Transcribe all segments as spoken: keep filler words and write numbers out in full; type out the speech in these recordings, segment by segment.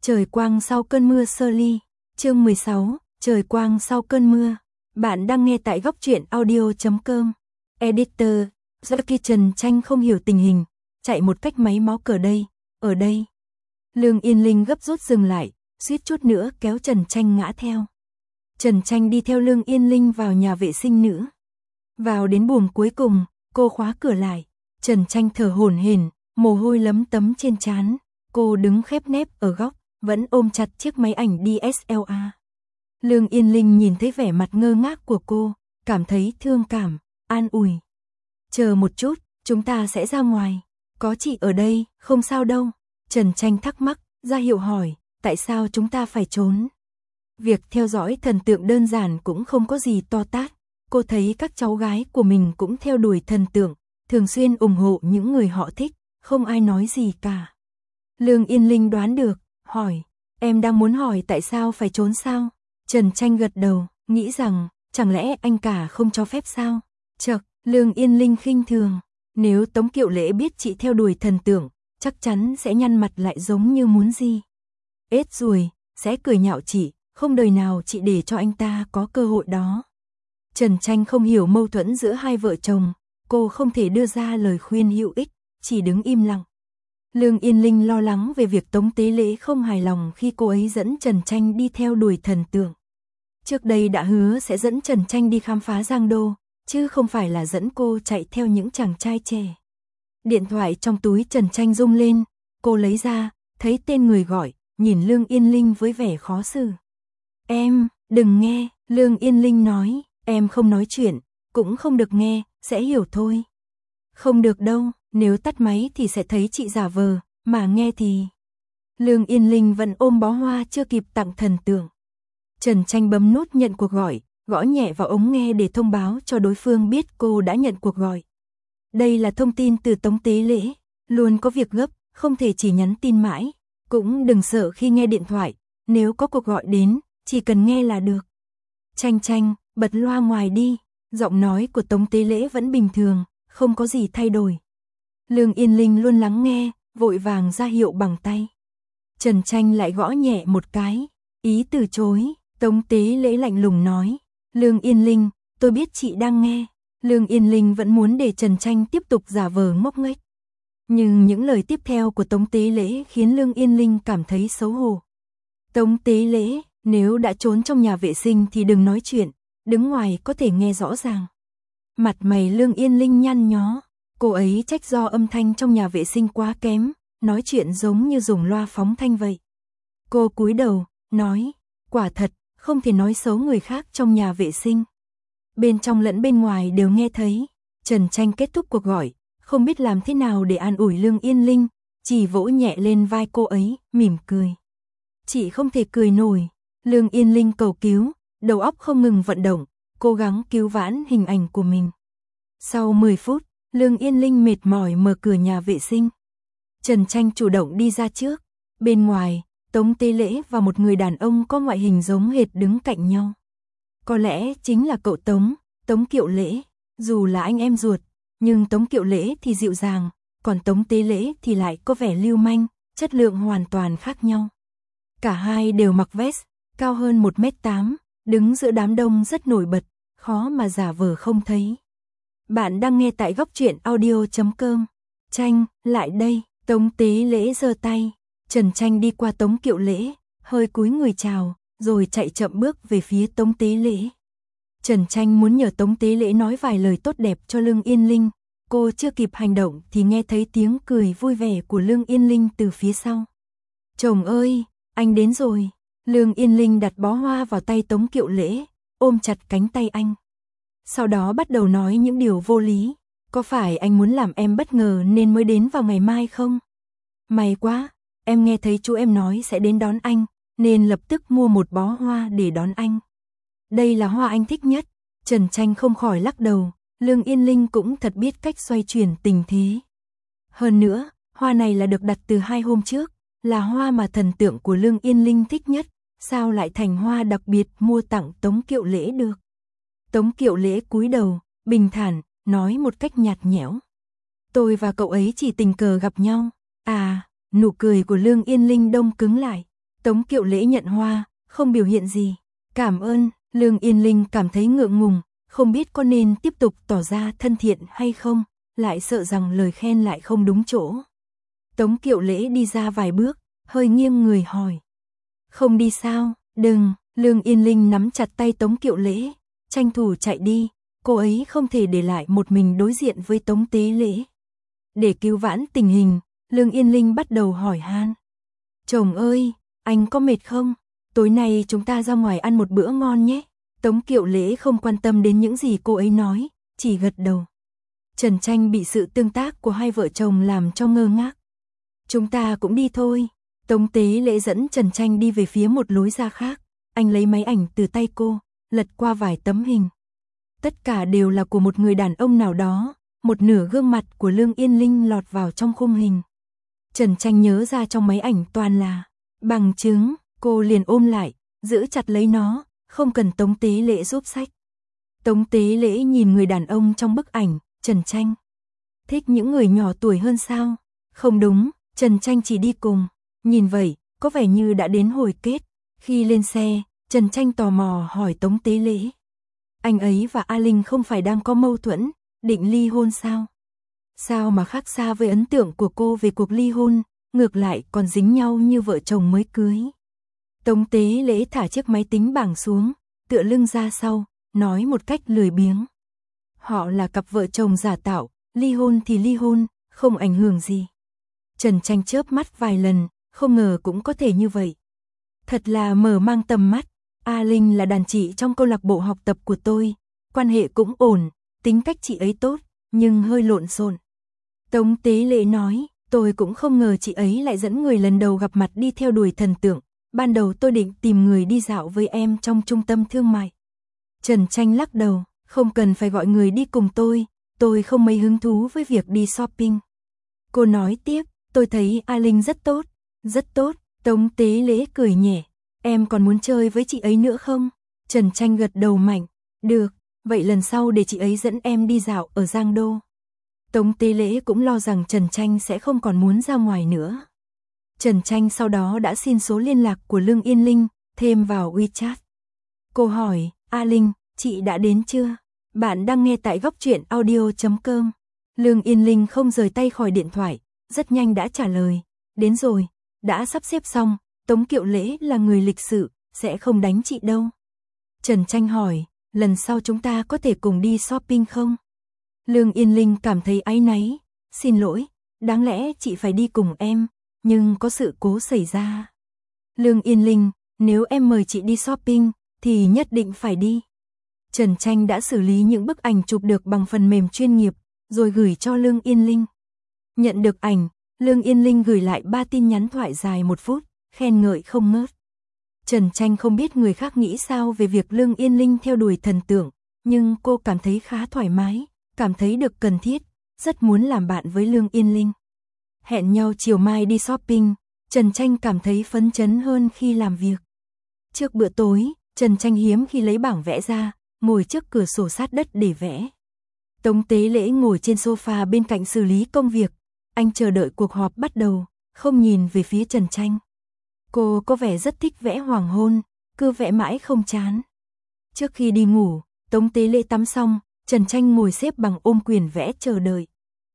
Trời quang sau cơn mưa sơ ly, chương mười sáu, trời quang sau cơn mưa. Bạn đang nghe tại góc truyện audio chấm com. Editor, Jackie Trần Tranh không hiểu tình hình, chạy một cách máy mó cờ đây, ở đây. Lương Yên Linh gấp rút dừng lại, suýt chút nữa kéo Trần Tranh ngã theo. Trần Tranh đi theo Lương Yên Linh vào nhà vệ sinh nữ. Vào đến buồng cuối cùng, cô khóa cửa lại. Trần Tranh thở hổn hển, mồ hôi lấm tấm trên trán. Cô đứng khép nép ở góc, vẫn ôm chặt chiếc máy ảnh đê ét lờ rờ. Lương Yên Linh nhìn thấy vẻ mặt ngơ ngác của cô, cảm thấy thương cảm, an ủi. Chờ một chút, chúng ta sẽ ra ngoài. Có chị ở đây, không sao đâu. Trần Tranh thắc mắc, ra hiệu hỏi, tại sao chúng ta phải trốn? Việc theo dõi thần tượng đơn giản cũng không có gì to tát. Cô thấy các cháu gái của mình cũng theo đuổi thần tượng, thường xuyên ủng hộ những người họ thích, không ai nói gì cả. Lương Yên Linh đoán được, hỏi, em đang muốn hỏi tại sao phải trốn sao? Trần Tranh gật đầu, nghĩ rằng, chẳng lẽ anh cả không cho phép sao? Chậc, Lương Yên Linh khinh thường, nếu Tống Kiệu Lễ biết chị theo đuổi thần tượng, chắc chắn sẽ nhăn mặt lại giống như muốn gì. Ết ruồi, sẽ cười nhạo chị, không đời nào chị để cho anh ta có cơ hội đó. Trần Tranh không hiểu mâu thuẫn giữa hai vợ chồng, cô không thể đưa ra lời khuyên hữu ích, chỉ đứng im lặng. Lương Yên Linh lo lắng về việc Tống Tế Lễ không hài lòng khi cô ấy dẫn Trần Tranh đi theo đuổi thần tượng. Trước đây đã hứa sẽ dẫn Trần Tranh đi khám phá Giang Đô, chứ không phải là dẫn cô chạy theo những chàng trai trẻ. Điện thoại trong túi Trần Tranh rung lên, cô lấy ra, thấy tên người gọi, nhìn Lương Yên Linh với vẻ khó xử. Em, đừng nghe, Lương Yên Linh nói, em không nói chuyện, cũng không được nghe, sẽ hiểu thôi. Không được đâu, nếu tắt máy thì sẽ thấy chị giả vờ, mà nghe thì... Lương Yên Linh vẫn ôm bó hoa chưa kịp tặng thần tượng. Trần Tranh bấm nút nhận cuộc gọi, gõ nhẹ vào ống nghe để thông báo cho đối phương biết cô đã nhận cuộc gọi. Đây là thông tin từ Tống Tế Lễ, luôn có việc gấp, không thể chỉ nhắn tin mãi. Cũng đừng sợ khi nghe điện thoại, nếu có cuộc gọi đến, chỉ cần nghe là được. Tranh Tranh, bật loa ngoài đi, giọng nói của Tống Tế Lễ vẫn bình thường, không có gì thay đổi. Lương Yên Linh luôn lắng nghe, vội vàng ra hiệu bằng tay. Trần Tranh lại gõ nhẹ một cái, ý từ chối. Tống Tế Lễ lạnh lùng nói, Lương Yên Linh, tôi biết chị đang nghe. Lương Yên Linh vẫn muốn để Trần Tranh tiếp tục giả vờ ngốc nghếch. Nhưng những lời tiếp theo của Tống Tế Lễ khiến Lương Yên Linh cảm thấy xấu hổ. Tống Tế Lễ, nếu đã trốn trong nhà vệ sinh thì đừng nói chuyện, đứng ngoài có thể nghe rõ ràng. Mặt mày Lương Yên Linh nhăn nhó, cô ấy trách do âm thanh trong nhà vệ sinh quá kém, nói chuyện giống như dùng loa phóng thanh vậy. Cô cúi đầu, nói, quả thật, không thể nói xấu người khác trong nhà vệ sinh. Bên trong lẫn bên ngoài đều nghe thấy. Trần Tranh kết thúc cuộc gọi, không biết làm thế nào để an ủi Lương Yên Linh, chỉ vỗ nhẹ lên vai cô ấy, mỉm cười. Chị không thể cười nổi. Lương Yên Linh cầu cứu, đầu óc không ngừng vận động, cố gắng cứu vãn hình ảnh của mình. Sau mười phút, Lương Yên Linh mệt mỏi mở cửa nhà vệ sinh. Trần Tranh chủ động đi ra trước. Bên ngoài, Tống Tế Lễ và một người đàn ông có ngoại hình giống hệt đứng cạnh nhau. Có lẽ chính là cậu Tống, Tống Kiệu Lễ. Dù là anh em ruột, nhưng Tống Kiệu Lễ thì dịu dàng, còn Tống Tế Lễ thì lại có vẻ lưu manh, chất lượng hoàn toàn khác nhau. Cả hai đều mặc vest, cao hơn một mét tám, đứng giữa đám đông rất nổi bật, khó mà giả vờ không thấy. Bạn đang nghe tại góc truyện audio chấm com. Tranh, lại đây, Tống Tế Lễ giơ tay. Trần Tranh đi qua Tống Kiệu Lễ, hơi cúi người chào, rồi chạy chậm bước về phía Tống Tế Lễ. Trần Tranh muốn nhờ Tống Tế Lễ nói vài lời tốt đẹp cho Lương Yên Linh. Cô chưa kịp hành động thì nghe thấy tiếng cười vui vẻ của Lương Yên Linh từ phía sau. Chồng ơi, anh đến rồi. Lương Yên Linh đặt bó hoa vào tay Tống Kiệu Lễ, ôm chặt cánh tay anh. Sau đó bắt đầu nói những điều vô lý. Có phải anh muốn làm em bất ngờ nên mới đến vào ngày mai không? May quá, em nghe thấy chú em nói sẽ đến đón anh, nên lập tức mua một bó hoa để đón anh. Đây là hoa anh thích nhất. Trần Tranh không khỏi lắc đầu, Lương Yên Linh cũng thật biết cách xoay chuyển tình thế. Hơn nữa, hoa này là được đặt từ hai hôm trước, là hoa mà thần tượng của Lương Yên Linh thích nhất, sao lại thành hoa đặc biệt mua tặng Tống Kiệu Lễ được? Tống Kiệu Lễ cúi đầu, bình thản, nói một cách nhạt nhẽo. Tôi và cậu ấy chỉ tình cờ gặp nhau. À, nụ cười của Lương Yên Linh đông cứng lại. Tống Kiệu Lễ nhận hoa, không biểu hiện gì. Cảm ơn, Lương Yên Linh cảm thấy ngượng ngùng, không biết có nên tiếp tục tỏ ra thân thiện hay không, lại sợ rằng lời khen lại không đúng chỗ. Tống Kiệu Lễ đi ra vài bước, hơi nghiêng người hỏi. Không đi sao, đừng, Lương Yên Linh nắm chặt tay Tống Kiệu Lễ, tranh thủ chạy đi, cô ấy không thể để lại một mình đối diện với Tống Tế Lễ. Để cứu vãn tình hình, Lương Yên Linh bắt đầu hỏi han. Chồng ơi, anh có mệt không? Tối nay chúng ta ra ngoài ăn một bữa ngon nhé. Tống Kiệu Lễ không quan tâm đến những gì cô ấy nói, chỉ gật đầu. Trần Tranh bị sự tương tác của hai vợ chồng làm cho ngơ ngác. Chúng ta cũng đi thôi. Tống Tế Lễ dẫn Trần Tranh đi về phía một lối ra khác. Anh lấy máy ảnh từ tay cô, lật qua vài tấm hình. Tất cả đều là của một người đàn ông nào đó, một nửa gương mặt của Lương Yên Linh lọt vào trong khung hình. Trần Tranh nhớ ra trong máy ảnh toàn là bằng chứng, cô liền ôm lại, giữ chặt lấy nó, không cần Tống Tế Lễ giúp xách. Tống Tế Lễ nhìn người đàn ông trong bức ảnh, Trần Tranh. Thích những người nhỏ tuổi hơn sao? Không đúng, Trần Tranh chỉ đi cùng. Nhìn vậy, có vẻ như đã đến hồi kết. Khi lên xe, Trần Tranh tò mò hỏi Tống Tế Lễ. Anh ấy và A Linh không phải đang có mâu thuẫn, định ly hôn sao? Sao mà khác xa với ấn tượng của cô về cuộc ly hôn, ngược lại còn dính nhau như vợ chồng mới cưới. Tống Tế Lễ thả chiếc máy tính bảng xuống, tựa lưng ra sau, nói một cách lười biếng. Họ là cặp vợ chồng giả tạo, ly hôn thì ly hôn, không ảnh hưởng gì. Trần Tranh chớp mắt vài lần, không ngờ cũng có thể như vậy. Thật là mở mang tầm mắt, A Linh là đàn chị trong câu lạc bộ học tập của tôi, quan hệ cũng ổn, tính cách chị ấy tốt, nhưng hơi lộn xộn. Tống Tế Lễ nói, tôi cũng không ngờ chị ấy lại dẫn người lần đầu gặp mặt đi theo đuổi thần tượng, ban đầu tôi định tìm người đi dạo với em trong trung tâm thương mại. Trần Tranh lắc đầu, không cần phải gọi người đi cùng tôi, tôi không mấy hứng thú với việc đi shopping. Cô nói tiếp, tôi thấy A Linh rất tốt, rất tốt. Tống Tế Lễ cười nhẹ, em còn muốn chơi với chị ấy nữa không? Trần Tranh gật đầu mạnh, được, vậy lần sau để chị ấy dẫn em đi dạo ở Giang Đô. Tống Tế Lễ cũng lo rằng Trần Tranh sẽ không còn muốn ra ngoài nữa. Trần Tranh sau đó đã xin số liên lạc của Lương Yên Linh, thêm vào WeChat. Cô hỏi, A Linh, chị đã đến chưa? Bạn đang nghe tại góc truyện audio chấm com. Lương Yên Linh không rời tay khỏi điện thoại, rất nhanh đã trả lời, đến rồi, đã sắp xếp xong, Tống Kiệu Lễ là người lịch sự, sẽ không đánh chị đâu. Trần Tranh hỏi, lần sau chúng ta có thể cùng đi shopping không? Lương Yên Linh cảm thấy áy náy, xin lỗi, đáng lẽ chị phải đi cùng em, nhưng có sự cố xảy ra. Lương Yên Linh, nếu em mời chị đi shopping, thì nhất định phải đi. Trần Tranh đã xử lý những bức ảnh chụp được bằng phần mềm chuyên nghiệp, rồi gửi cho Lương Yên Linh. Nhận được ảnh, Lương Yên Linh gửi lại ba tin nhắn thoại dài một phút, khen ngợi không ngớt. Trần Tranh không biết người khác nghĩ sao về việc Lương Yên Linh theo đuổi thần tượng, nhưng cô cảm thấy khá thoải mái, cảm thấy được cần thiết, rất muốn làm bạn với Lương Yên Linh. Hẹn nhau chiều mai đi shopping, Trần Tranh cảm thấy phấn chấn hơn khi làm việc. Trước bữa tối, Trần Tranh hiếm khi lấy bảng vẽ ra, ngồi trước cửa sổ sát đất để vẽ. Tống Tế Lễ ngồi trên sofa bên cạnh xử lý công việc, anh chờ đợi cuộc họp bắt đầu, không nhìn về phía Trần Tranh. Cô có vẻ rất thích vẽ hoàng hôn, cứ vẽ mãi không chán. Trước khi đi ngủ, Tống Tế Lễ tắm xong, Trần Tranh ngồi xếp bằng ôm quyền vẽ chờ đợi.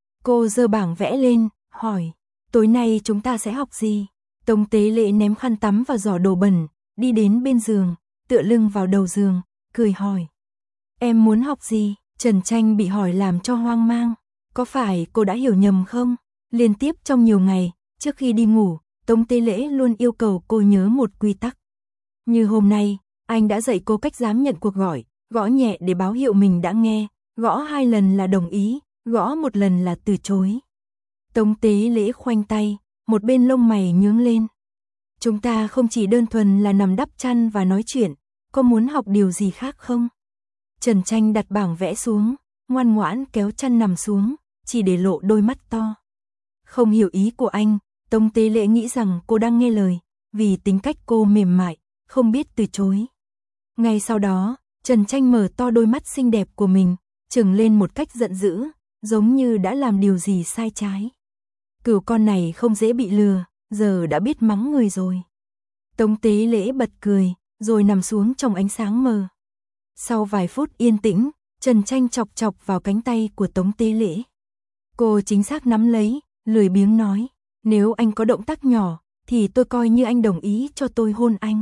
Cô giơ bảng vẽ lên, hỏi, tối nay chúng ta sẽ học gì? Tống Tế Lễ ném khăn tắm vào giỏ đồ bẩn, đi đến bên giường, tựa lưng vào đầu giường, cười hỏi. Em muốn học gì? Trần Tranh bị hỏi làm cho hoang mang. Có phải cô đã hiểu nhầm không? Liên tiếp trong nhiều ngày, trước khi đi ngủ, Tống Tế Lễ luôn yêu cầu cô nhớ một quy tắc. Như hôm nay, anh đã dạy cô cách dám nhận cuộc gọi, gõ nhẹ để báo hiệu mình đã nghe, gõ hai lần là đồng ý, gõ một lần là từ chối. Tống Tế Lễ khoanh tay, một bên lông mày nhướng lên. Chúng ta không chỉ đơn thuần là nằm đắp chăn và nói chuyện, có muốn học điều gì khác không? Trần Tranh đặt bảng vẽ xuống, ngoan ngoãn kéo chăn nằm xuống, chỉ để lộ đôi mắt to. Không hiểu ý của anh, Tống Tế Lễ nghĩ rằng cô đang nghe lời, vì tính cách cô mềm mại, không biết từ chối. Ngay sau đó, Trần Tranh mở to đôi mắt xinh đẹp của mình, trừng lên một cách giận dữ, giống như đã làm điều gì sai trái. Cừu con này không dễ bị lừa, giờ đã biết mắng người rồi. Tống Tế Lễ bật cười, rồi nằm xuống trong ánh sáng mờ. Sau vài phút yên tĩnh, Trần Tranh chọc chọc vào cánh tay của Tống Tế Lễ. Cô chính xác nắm lấy, lười biếng nói, nếu anh có động tác nhỏ, thì tôi coi như anh đồng ý cho tôi hôn anh.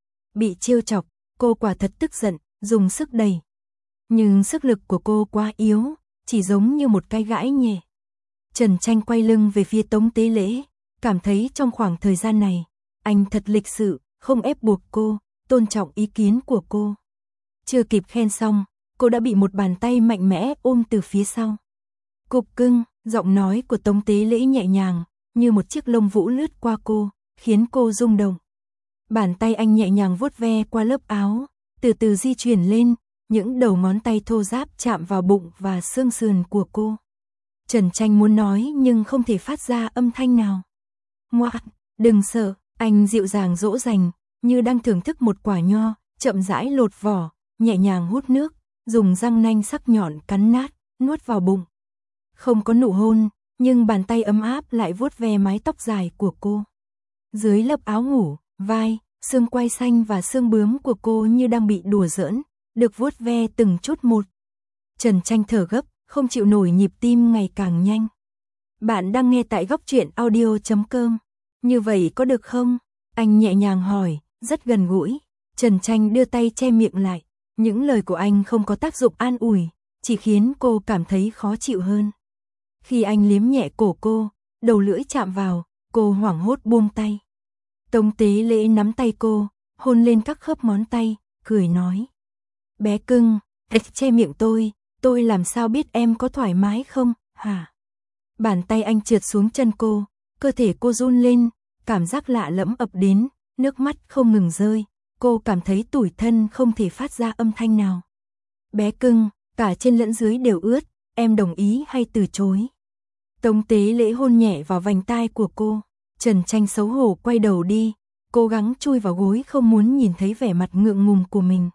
Bị trêu chọc, cô quả thật tức giận, dùng sức đẩy. Nhưng sức lực của cô quá yếu, chỉ giống như một cái gãi nhẹ. Trần Tranh quay lưng về phía Tống Tế Lễ, cảm thấy trong khoảng thời gian này, anh thật lịch sự, không ép buộc cô, tôn trọng ý kiến của cô. Chưa kịp khen xong, cô đã bị một bàn tay mạnh mẽ ôm từ phía sau. Cục cưng, giọng nói của Tống Tế Lễ nhẹ nhàng, như một chiếc lông vũ lướt qua cô, khiến cô rung động. Bàn tay anh nhẹ nhàng vuốt ve qua lớp áo, từ từ di chuyển lên, những đầu ngón tay thô ráp chạm vào bụng và xương sườn của cô. Trần Tranh muốn nói nhưng không thể phát ra âm thanh nào. Ngoan, đừng sợ, anh dịu dàng dỗ dành, như đang thưởng thức một quả nho, chậm rãi lột vỏ, nhẹ nhàng hút nước, dùng răng nanh sắc nhọn cắn nát, nuốt vào bụng. Không có nụ hôn, nhưng bàn tay ấm áp lại vuốt ve mái tóc dài của cô. Dưới lớp áo ngủ, vai, xương quai xanh và xương bướm của cô như đang bị đùa giỡn, được vuốt ve từng chút một. Trần Tranh thở gấp, không chịu nổi nhịp tim ngày càng nhanh. Bạn đang nghe tại góc truyện audio chấm com. Như vậy có được không? Anh nhẹ nhàng hỏi, rất gần gũi. Trần Tranh đưa tay che miệng lại. Những lời của anh không có tác dụng an ủi, chỉ khiến cô cảm thấy khó chịu hơn. Khi anh liếm nhẹ cổ cô, đầu lưỡi chạm vào, cô hoảng hốt buông tay. Tống Tế Lễ nắm tay cô, hôn lên các khớp ngón tay, cười nói. Bé cưng, che miệng tôi, tôi làm sao biết em có thoải mái không, hả? Bàn tay anh trượt xuống chân cô, cơ thể cô run lên, cảm giác lạ lẫm ập đến, nước mắt không ngừng rơi, cô cảm thấy tủi thân không thể phát ra âm thanh nào. Bé cưng, cả trên lẫn dưới đều ướt, em đồng ý hay từ chối? Tống Tế Lễ hôn nhẹ vào vành tai của cô, Trần Tranh xấu hổ quay đầu đi, cố gắng chui vào gối không muốn nhìn thấy vẻ mặt ngượng ngùng của mình.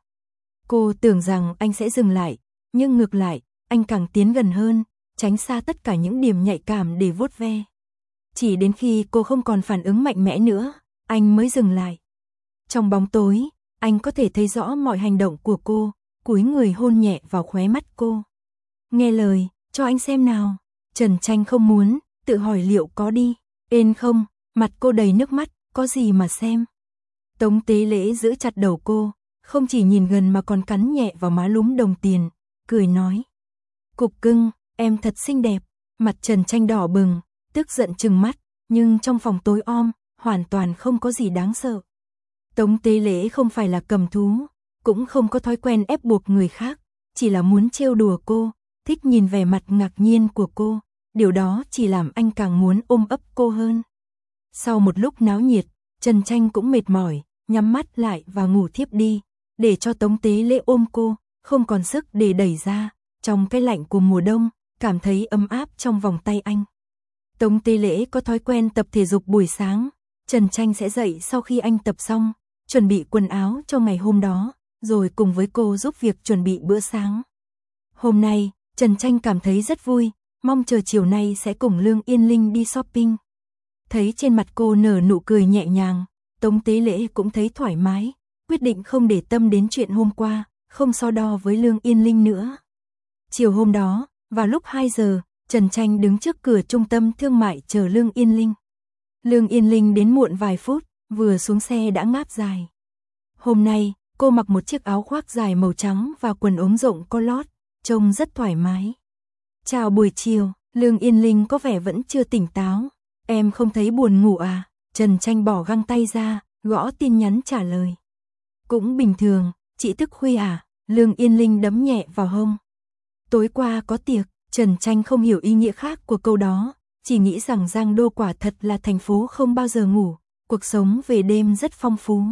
Cô tưởng rằng anh sẽ dừng lại, nhưng ngược lại, anh càng tiến gần hơn, tránh xa tất cả những điểm nhạy cảm để vuốt ve. Chỉ đến khi cô không còn phản ứng mạnh mẽ nữa, anh mới dừng lại. Trong bóng tối, anh có thể thấy rõ mọi hành động của cô, cúi người hôn nhẹ vào khóe mắt cô. Nghe lời, cho anh xem nào. Trần Tranh không muốn, tự hỏi liệu có đi, ên không, mặt cô đầy nước mắt, có gì mà xem. Tống Tế Lễ giữ chặt đầu cô, không chỉ nhìn gần mà còn cắn nhẹ vào má lúm đồng tiền, cười nói. Cục cưng, em thật xinh đẹp. Mặt Trần Tranh đỏ bừng, tức giận trừng mắt, nhưng trong phòng tối om, hoàn toàn không có gì đáng sợ. Tống Tế Lễ không phải là cầm thú, cũng không có thói quen ép buộc người khác, chỉ là muốn trêu đùa cô, thích nhìn vẻ mặt ngạc nhiên của cô, điều đó chỉ làm anh càng muốn ôm ấp cô hơn. Sau một lúc náo nhiệt, Trần Tranh cũng mệt mỏi, nhắm mắt lại và ngủ thiếp đi, để cho Tống Tế Lễ ôm cô, không còn sức để đẩy ra, trong cái lạnh của mùa đông, cảm thấy ấm áp trong vòng tay anh. Tống Tế Lễ có thói quen tập thể dục buổi sáng, Trần Tranh sẽ dậy sau khi anh tập xong, chuẩn bị quần áo cho ngày hôm đó, rồi cùng với cô giúp việc chuẩn bị bữa sáng. Hôm nay, Trần Tranh cảm thấy rất vui, mong chờ chiều nay sẽ cùng Lương Yên Linh đi shopping. Thấy trên mặt cô nở nụ cười nhẹ nhàng, Tống Tế Lễ cũng thấy thoải mái, quyết định không để tâm đến chuyện hôm qua, không so đo với Lương Yên Linh nữa. Chiều hôm đó, vào lúc hai giờ, Trần Tranh đứng trước cửa trung tâm thương mại chờ Lương Yên Linh. Lương Yên Linh đến muộn vài phút, vừa xuống xe đã ngáp dài. Hôm nay, cô mặc một chiếc áo khoác dài màu trắng và quần ống rộng có lót, trông rất thoải mái. Chào buổi chiều, Lương Yên Linh có vẻ vẫn chưa tỉnh táo. Em không thấy buồn ngủ à? Trần Tranh bỏ găng tay ra, gõ tin nhắn trả lời. Cũng bình thường, chị thức khuya à? Lương Yên Linh đấm nhẹ vào hông. Tối qua có tiệc, Trần Tranh không hiểu ý nghĩa khác của câu đó, chỉ nghĩ rằng Giang Đô quả thật là thành phố không bao giờ ngủ, cuộc sống về đêm rất phong phú.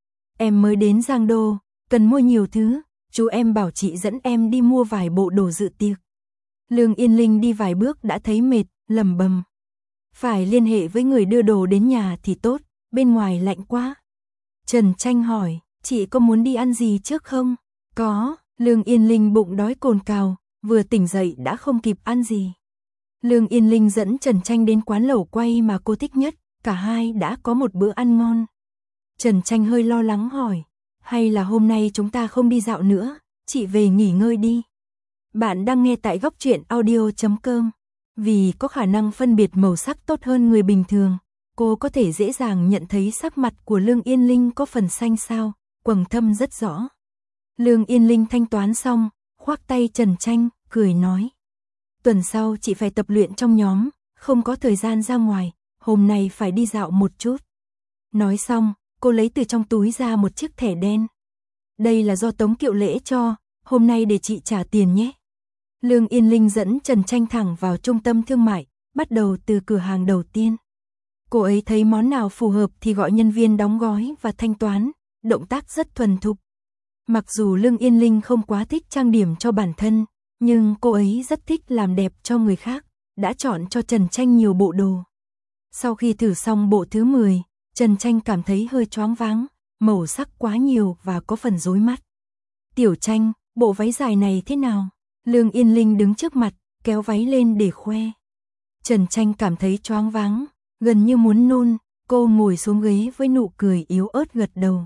Em mới đến Giang Đô, cần mua nhiều thứ, chú em bảo chị dẫn em đi mua vài bộ đồ dự tiệc. Lương Yên Linh đi vài bước đã thấy mệt, lẩm bẩm. Phải liên hệ với người đưa đồ đến nhà thì tốt, bên ngoài lạnh quá. Trần Tranh hỏi, chị có muốn đi ăn gì trước không? Có, Lương Yên Linh bụng đói cồn cào, vừa tỉnh dậy đã không kịp ăn gì. Lương Yên Linh dẫn Trần Tranh đến quán lẩu quay mà cô thích nhất, cả hai đã có một bữa ăn ngon. Trần Tranh hơi lo lắng hỏi, hay là hôm nay chúng ta không đi dạo nữa, chị về nghỉ ngơi đi. Bạn đang nghe tại góc truyện audio chấm com. Vì có khả năng phân biệt màu sắc tốt hơn người bình thường, cô có thể dễ dàng nhận thấy sắc mặt của Lương Yên Linh có phần xanh xao, quầng thâm rất rõ. Lương Yên Linh thanh toán xong, khoác tay Trần Tranh, cười nói. Tuần sau chị phải tập luyện trong nhóm, không có thời gian ra ngoài, hôm nay phải đi dạo một chút. Nói xong, cô lấy từ trong túi ra một chiếc thẻ đen. Đây là do Tống Kiệu Lễ cho, hôm nay để chị trả tiền nhé. Lương Yên Linh dẫn Trần Tranh thẳng vào trung tâm thương mại, bắt đầu từ cửa hàng đầu tiên. Cô ấy thấy món nào phù hợp thì gọi nhân viên đóng gói và thanh toán, động tác rất thuần thục. Mặc dù Lương Yên Linh không quá thích trang điểm cho bản thân, nhưng cô ấy rất thích làm đẹp cho người khác, đã chọn cho Trần Tranh nhiều bộ đồ. Sau khi thử xong bộ thứ mười, Trần Tranh cảm thấy hơi choáng váng, màu sắc quá nhiều và có phần rối mắt. Tiểu Tranh, bộ váy dài này thế nào? Lương Yên Linh đứng trước mặt, kéo váy lên để khoe. Trần Tranh cảm thấy choáng váng, gần như muốn nôn, cô ngồi xuống ghế với nụ cười yếu ớt gật đầu.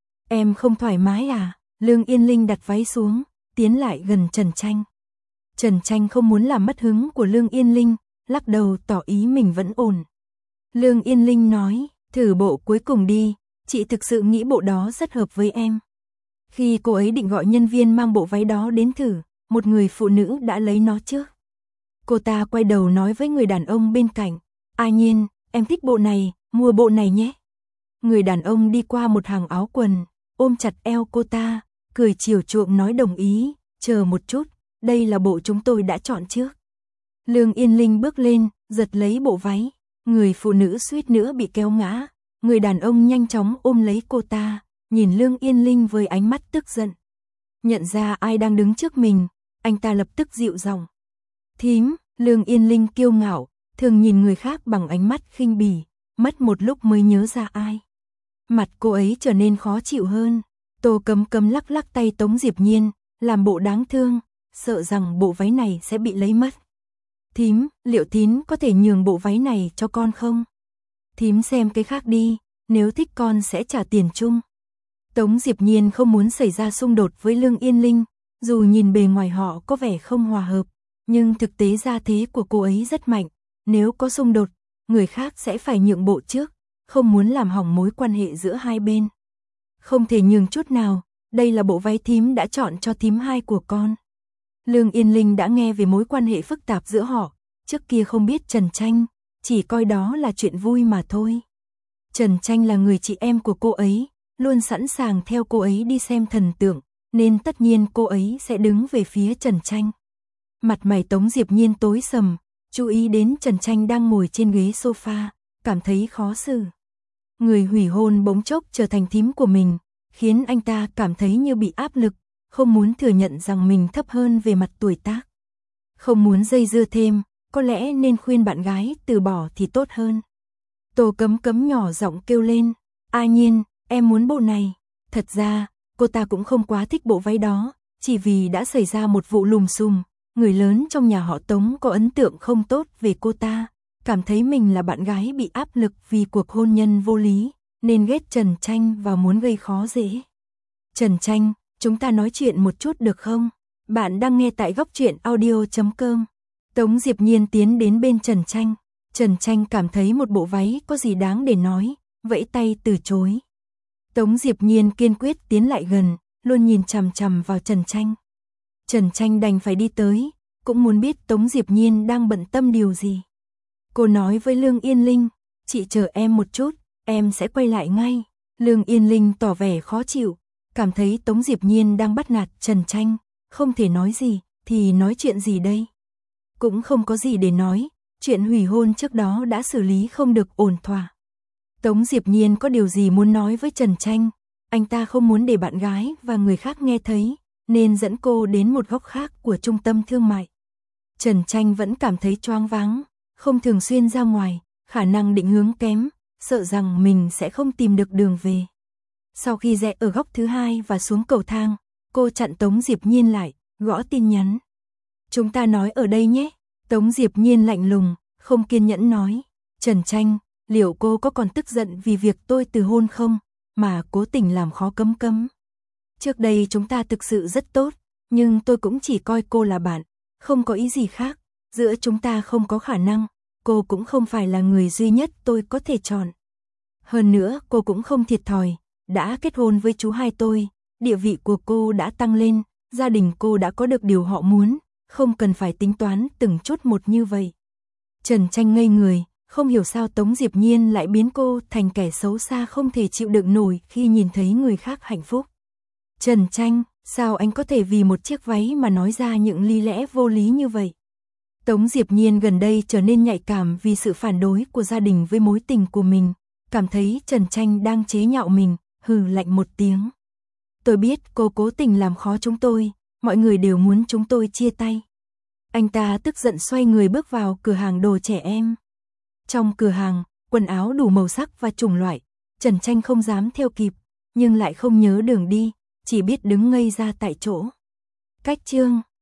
Em không thoải mái à? Lương Yên Linh đặt váy xuống, tiến lại gần Trần Tranh. Trần Tranh không muốn làm mất hứng của Lương Yên Linh, lắc đầu tỏ ý mình vẫn ổn. Lương Yên Linh nói, thử bộ cuối cùng đi, chị thực sự nghĩ bộ đó rất hợp với em. Khi cô ấy định gọi nhân viên mang bộ váy đó đến thử, một người phụ nữ đã lấy nó trước. Cô ta quay đầu nói với người đàn ông bên cạnh, A Nhiên, em thích bộ này, mua bộ này nhé. Người đàn ông đi qua một hàng áo quần, ôm chặt eo cô ta, cười chiều chuộng nói đồng ý, chờ một chút, đây là bộ chúng tôi đã chọn trước. Lương Yên Linh bước lên, giật lấy bộ váy, người phụ nữ suýt nữa bị kéo ngã, người đàn ông nhanh chóng ôm lấy cô ta, nhìn Lương Yên Linh với ánh mắt tức giận. Nhận ra ai đang đứng trước mình, anh ta lập tức dịu giọng. Thím, Lương Yên Linh kiêu ngạo, thường nhìn người khác bằng ánh mắt khinh bỉ, mất một lúc mới nhớ ra ai. Mặt cô ấy trở nên khó chịu hơn, Tô Cấm Cấm lắc lắc tay Tống Diệp Nhiên, làm bộ đáng thương, sợ rằng bộ váy này sẽ bị lấy mất. Thím, liệu thím có thể nhường bộ váy này cho con không? Thím xem cái khác đi, nếu thích con sẽ trả tiền chung. Tống Diệp Nhiên không muốn xảy ra xung đột với Lương Yên Linh, dù nhìn bề ngoài họ có vẻ không hòa hợp, nhưng thực tế gia thế của cô ấy rất mạnh, nếu có xung đột, người khác sẽ phải nhượng bộ trước, không muốn làm hỏng mối quan hệ giữa hai bên. Không thể nhường chút nào, đây là bộ váy thím đã chọn cho thím hai của con. Lương Yên Linh đã nghe về mối quan hệ phức tạp giữa họ, trước kia không biết Trần Tranh, chỉ coi đó là chuyện vui mà thôi. Trần Tranh là người chị em của cô ấy, luôn sẵn sàng theo cô ấy đi xem thần tượng, nên tất nhiên cô ấy sẽ đứng về phía Trần Tranh. Mặt mày Tống Diệp Nhiên tối sầm, chú ý đến Trần Tranh đang ngồi trên ghế sofa, cảm thấy khó xử. Người hủy hôn bỗng chốc trở thành thím của mình, khiến anh ta cảm thấy như bị áp lực, không muốn thừa nhận rằng mình thấp hơn về mặt tuổi tác. Không muốn dây dưa thêm, có lẽ nên khuyên bạn gái từ bỏ thì tốt hơn. Tô Cấm Cấm nhỏ giọng kêu lên, A Nhiên, em muốn bộ này. Thật ra, cô ta cũng không quá thích bộ váy đó, chỉ vì đã xảy ra một vụ lùm xùm, người lớn trong nhà họ Tống có ấn tượng không tốt về cô ta, cảm thấy mình là bạn gái bị áp lực vì cuộc hôn nhân vô lý, nên ghét Trần Tranh và muốn gây khó dễ. Trần Tranh, chúng ta nói chuyện một chút được không? Bạn đang nghe tại góc truyện audio chấm com. Tống Diệp Nhiên tiến đến bên Trần Tranh. Trần Tranh cảm thấy một bộ váy có gì đáng để nói, vẫy tay từ chối. Tống Diệp Nhiên kiên quyết tiến lại gần, luôn nhìn chằm chằm vào Trần Tranh. Trần Tranh đành phải đi tới, cũng muốn biết Tống Diệp Nhiên đang bận tâm điều gì. Cô nói với Lương Yên Linh, chị chờ em một chút, em sẽ quay lại ngay. Lương Yên Linh tỏ vẻ khó chịu, cảm thấy Tống Diệp Nhiên đang bắt nạt Trần Tranh, không thể nói gì, thì nói chuyện gì đây? Cũng không có gì để nói, chuyện hủy hôn trước đó đã xử lý không được ổn thỏa. Tống Diệp Nhiên có điều gì muốn nói với Trần Tranh, anh ta không muốn để bạn gái và người khác nghe thấy, nên dẫn cô đến một góc khác của trung tâm thương mại. Trần Tranh vẫn cảm thấy choáng váng, không thường xuyên ra ngoài, khả năng định hướng kém, sợ rằng mình sẽ không tìm được đường về. Sau khi rẽ ở góc thứ hai và xuống cầu thang, cô chặn Tống Diệp Nhiên lại, gõ tin nhắn. Chúng ta nói ở đây nhé. Tống Diệp Nhiên lạnh lùng, không kiên nhẫn nói. Trần Tranh, liệu cô có còn tức giận vì việc tôi từ hôn không? mà cố tình làm khó Cấm Cấm. Trước đây chúng ta thực sự rất tốt, nhưng tôi cũng chỉ coi cô là bạn, không có ý gì khác, giữa chúng ta không có khả năng, cô cũng không phải là người duy nhất tôi có thể chọn. Hơn nữa cô cũng không thiệt thòi, đã kết hôn với chú hai tôi, địa vị của cô đã tăng lên, gia đình cô đã có được điều họ muốn, không cần phải tính toán từng chút một như vậy. Trần Tranh ngây người, không hiểu sao Tống Diệp Nhiên lại biến cô thành kẻ xấu xa không thể chịu đựng nổi khi nhìn thấy người khác hạnh phúc. Trần Tranh, sao anh có thể vì một chiếc váy mà nói ra những lý lẽ vô lý như vậy? Tống Diệp Nhiên gần đây trở nên nhạy cảm vì sự phản đối của gia đình với mối tình của mình, cảm thấy Trần Tranh đang chế nhạo mình, hừ lạnh một tiếng. Tôi biết cô cố tình làm khó chúng tôi, mọi người đều muốn chúng tôi chia tay. Anh ta tức giận xoay người bước vào cửa hàng đồ trẻ em. Trong cửa hàng, quần áo đủ màu sắc và chủng loại, Trần Tranh không dám theo kịp, nhưng lại không nhớ đường đi, chỉ biết đứng ngây ra tại chỗ. Cách chương